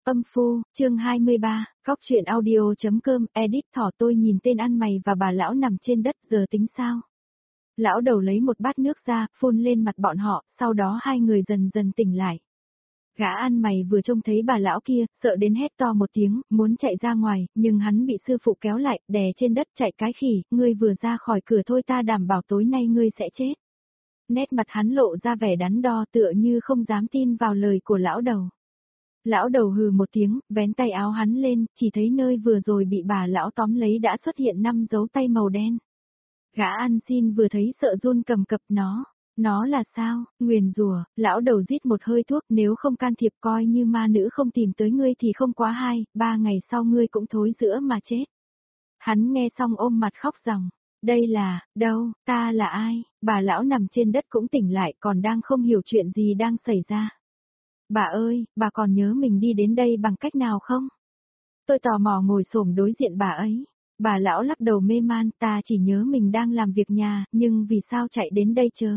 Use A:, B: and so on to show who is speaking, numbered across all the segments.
A: Âm phu, chương 23, Cóc truyện audio.com, edit thỏ tôi nhìn tên ăn mày và bà lão nằm trên đất giờ tính sao? Lão đầu lấy một bát nước ra, phun lên mặt bọn họ, sau đó hai người dần dần tỉnh lại. Gã ăn mày vừa trông thấy bà lão kia, sợ đến hét to một tiếng, muốn chạy ra ngoài, nhưng hắn bị sư phụ kéo lại, đè trên đất chạy cái khỉ, ngươi vừa ra khỏi cửa thôi ta đảm bảo tối nay ngươi sẽ chết. Nét mặt hắn lộ ra vẻ đắn đo tựa như không dám tin vào lời của lão đầu. Lão đầu hừ một tiếng, vén tay áo hắn lên, chỉ thấy nơi vừa rồi bị bà lão tóm lấy đã xuất hiện 5 dấu tay màu đen. Gã ăn xin vừa thấy sợ run cầm cập nó là sao, nguyền rủa, lão đầu rít một hơi thuốc nếu không can thiệp coi như ma nữ không tìm tới ngươi thì không quá 2-3 ngày sau ngươi cũng thối rữa mà chết. Hắn nghe xong ôm mặt khóc ròng, đây là, đâu, ta là ai, bà lão nằm trên đất cũng tỉnh lại còn đang không hiểu chuyện gì đang xảy ra. Bà ơi, bà còn nhớ mình đi đến đây bằng cách nào không? Tôi tò mò ngồi xổm đối diện bà ấy. Bà lão lắc đầu mê man, ta chỉ nhớ mình đang làm việc nhà, nhưng vì sao chạy đến đây chớ?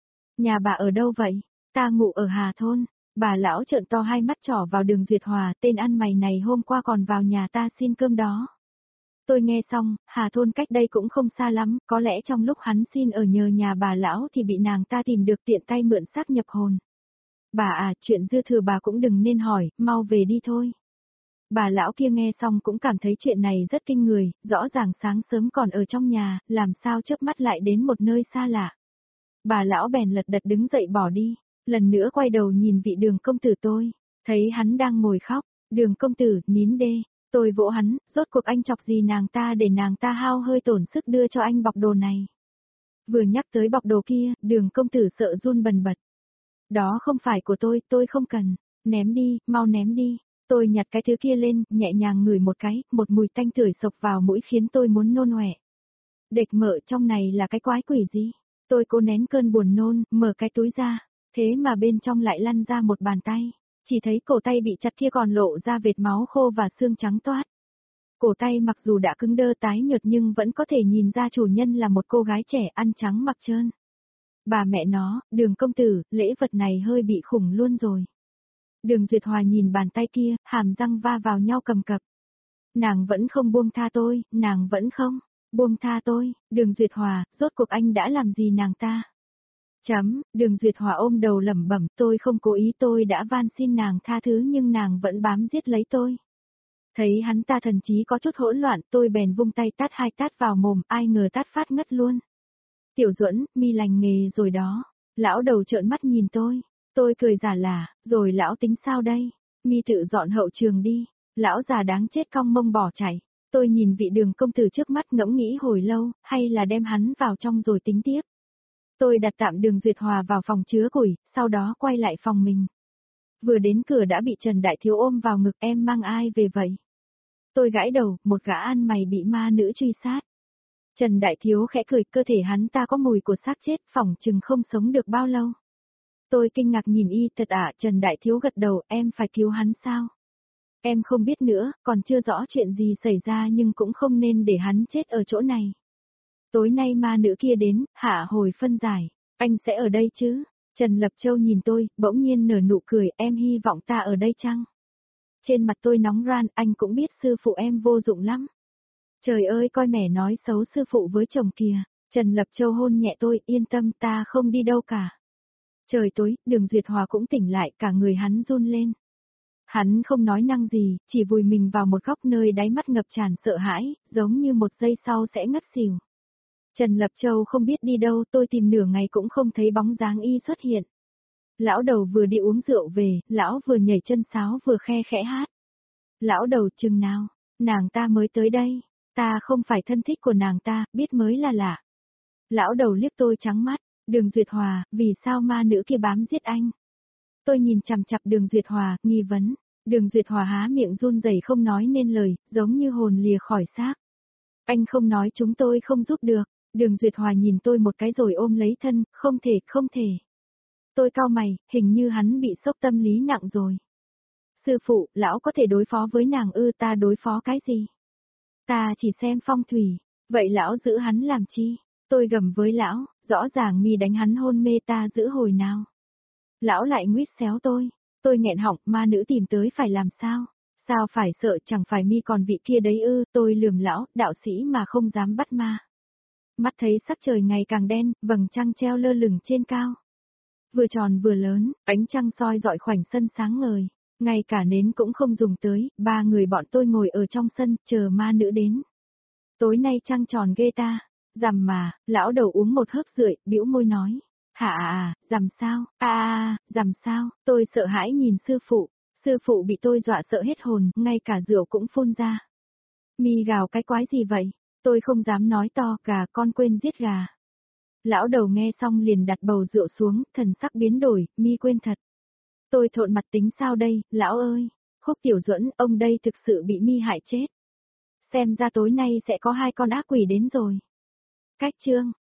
A: Nhà bà ở đâu vậy? Ta ngủ ở Hà Thôn. Bà lão trợn to hai mắt trỏ vào Đường Duyệt Hòa, tên ăn mày này hôm qua còn vào nhà ta xin cơm đó. Tôi nghe xong, Hà Thôn cách đây cũng không xa lắm, có lẽ trong lúc hắn xin ở nhờ nhà bà lão thì bị nàng ta tìm được tiện tay mượn xác nhập hồn. Bà à, chuyện dư thừa bà cũng đừng nên hỏi, mau về đi thôi. Bà lão kia nghe xong cũng cảm thấy chuyện này rất kinh người, rõ ràng sáng sớm còn ở trong nhà, làm sao chớp mắt lại đến một nơi xa lạ. Bà lão bèn lật đật đứng dậy bỏ đi, lần nữa quay đầu nhìn vị Đường công tử tôi, thấy hắn đang ngồi khóc, Đường công tử, nín đê, tôi vỗ hắn, rốt cuộc anh chọc gì nàng ta để nàng ta hao hơi tổn sức đưa cho anh bọc đồ này. Vừa nhắc tới bọc đồ kia, Đường công tử sợ run bần bật. Đó không phải của tôi không cần, ném đi, mau ném đi. Tôi nhặt cái thứ kia lên, nhẹ nhàng ngửi một cái, một mùi tanh tưởi sộc vào mũi khiến tôi muốn nôn ọe. Đệt mợ, trong này là cái quái quỷ gì? Tôi cố nén cơn buồn nôn, mở cái túi ra, thế mà bên trong lại lăn ra một bàn tay. Chỉ thấy cổ tay bị chặt kia còn lộ ra vệt máu khô và xương trắng toát. Cổ tay mặc dù đã cứng đơ tái nhợt nhưng vẫn có thể nhìn ra chủ nhân là một cô gái trẻ ăn trắng mặc trơn. Bà mẹ nó, Đường công tử, lễ vật này hơi bị khủng luôn rồi. Đường Duyệt Hòa nhìn bàn tay kia, hàm răng va vào nhau cầm cập. Nàng vẫn không buông tha tôi, nàng vẫn không buông tha tôi, Đường Duyệt Hòa, rốt cuộc anh đã làm gì nàng ta? Đường Duyệt Hòa ôm đầu lẩm bẩm, tôi không cố ý, tôi đã van xin nàng tha thứ nhưng nàng vẫn bám giết lấy tôi. Thấy hắn ta thần trí có chút hỗn loạn, tôi bèn vung tay tát 2 tát vào mồm, ai ngờ tát phát ngất luôn. Tiểu Duẫn, mi lành nghề rồi đó. Lão đầu trợn mắt nhìn tôi cười giả là, rồi lão tính sao đây? Mi tự dọn hậu trường đi. Lão già đáng chết cong mông bỏ chạy. Tôi nhìn vị Đường công tử trước mắt ngẫm nghĩ hồi lâu, hay là đem hắn vào trong rồi tính tiếp. Tôi đặt tạm Đường Duyệt Hòa vào phòng chứa củi, sau đó quay lại phòng mình. Vừa đến cửa đã bị Trần Đại Thiếu ôm vào ngực, em mang ai về vậy? Tôi gãi đầu, một gã ăn mày bị ma nữ truy sát. Trần Đại Thiếu khẽ cười, cơ thể hắn ta có mùi của xác chết, phỏng chừng không sống được bao lâu. Tôi kinh ngạc nhìn y, thật ạ, Trần Đại Thiếu gật đầu, em phải cứu hắn sao? Em không biết nữa, còn chưa rõ chuyện gì xảy ra nhưng cũng không nên để hắn chết ở chỗ này. Tối nay ma nữ kia đến, hạ hồi phân giải, anh sẽ ở đây chứ? Trần Lập Châu nhìn tôi, bỗng nhiên nở nụ cười, em hy vọng ta ở đây chăng? Trên mặt tôi nóng ran, anh cũng biết sư phụ em vô dụng lắm. Trời ơi, coi mẹ nói xấu sư phụ với chồng kìa. Trần Lập Châu hôn nhẹ tôi, yên tâm, ta không đi đâu cả. Trời tối, Đường Duyệt Hòa cũng tỉnh lại, cả người hắn run lên. Hắn không nói năng gì, chỉ vùi mình vào một góc nơi đáy mắt ngập tràn sợ hãi, giống như một giây sau sẽ ngất xỉu. Trần Lập Châu không biết đi đâu, tôi tìm nửa ngày cũng không thấy bóng dáng y xuất hiện. Lão đầu vừa đi uống rượu về, lão vừa nhảy chân sáo vừa khe khẽ hát. Lão đầu, chừng nào, nàng ta mới tới đây, ta không phải thân thích của nàng ta, biết mới là lạ. Lão đầu liếc tôi trắng mắt, Đường Duyệt Hòa, vì sao ma nữ kia bám giết anh? Tôi nhìn chằm chằm Đường Duyệt Hòa, nghi vấn. Đường Duyệt Hòa há miệng run rẩy không nói nên lời, giống như hồn lìa khỏi xác. Anh không nói chúng tôi không giúp được. Đường Duyệt Hòa nhìn tôi một cái rồi ôm lấy thân, không thể. Tôi cau mày, hình như hắn bị sốc tâm lý nặng rồi. Sư phụ, lão có thể đối phó với nàng ư? Ta đối phó cái gì? Ta chỉ xem phong thủy, vậy lão giữ hắn làm chi? Tôi gầm với lão, rõ ràng mi đánh hắn hôn mê ta giữ hồi nào? Lão lại nguyết xéo tôi Tôi nghẹn họng, ma nữ tìm tới phải làm sao? Sao phải sợ, chẳng phải mi còn vị kia đấy ư? Tôi lườm lão, đạo sĩ mà không dám bắt ma. Mắt thấy sắc trời ngày càng đen, vầng trăng treo lơ lửng trên cao. Vừa tròn vừa lớn, ánh trăng soi rọi khoảnh sân sáng ngời. Ngay cả nến cũng không dùng tới, ba người bọn tôi ngồi ở trong sân, chờ ma nữ đến. Tối nay trăng tròn ghê ta. Rằm mà, lão đầu uống một hớp rượi, bĩu môi nói. Hả rằm sao, rằm sao, tôi sợ hãi nhìn sư phụ bị tôi dọa sợ hết hồn, ngay cả rượu cũng phun ra. Mi gào cái quái gì vậy, tôi không dám nói to, gà con quên giết gà. Lão đầu nghe xong liền đặt bầu rượu xuống, thần sắc biến đổi, mi quên thật. Tôi thộn mặt tính sao đây, lão ơi, Khúc Tiểu Duẫn, ông đây thực sự bị mi hại chết. Xem ra tối nay sẽ có hai con ác quỷ đến rồi. Cách chương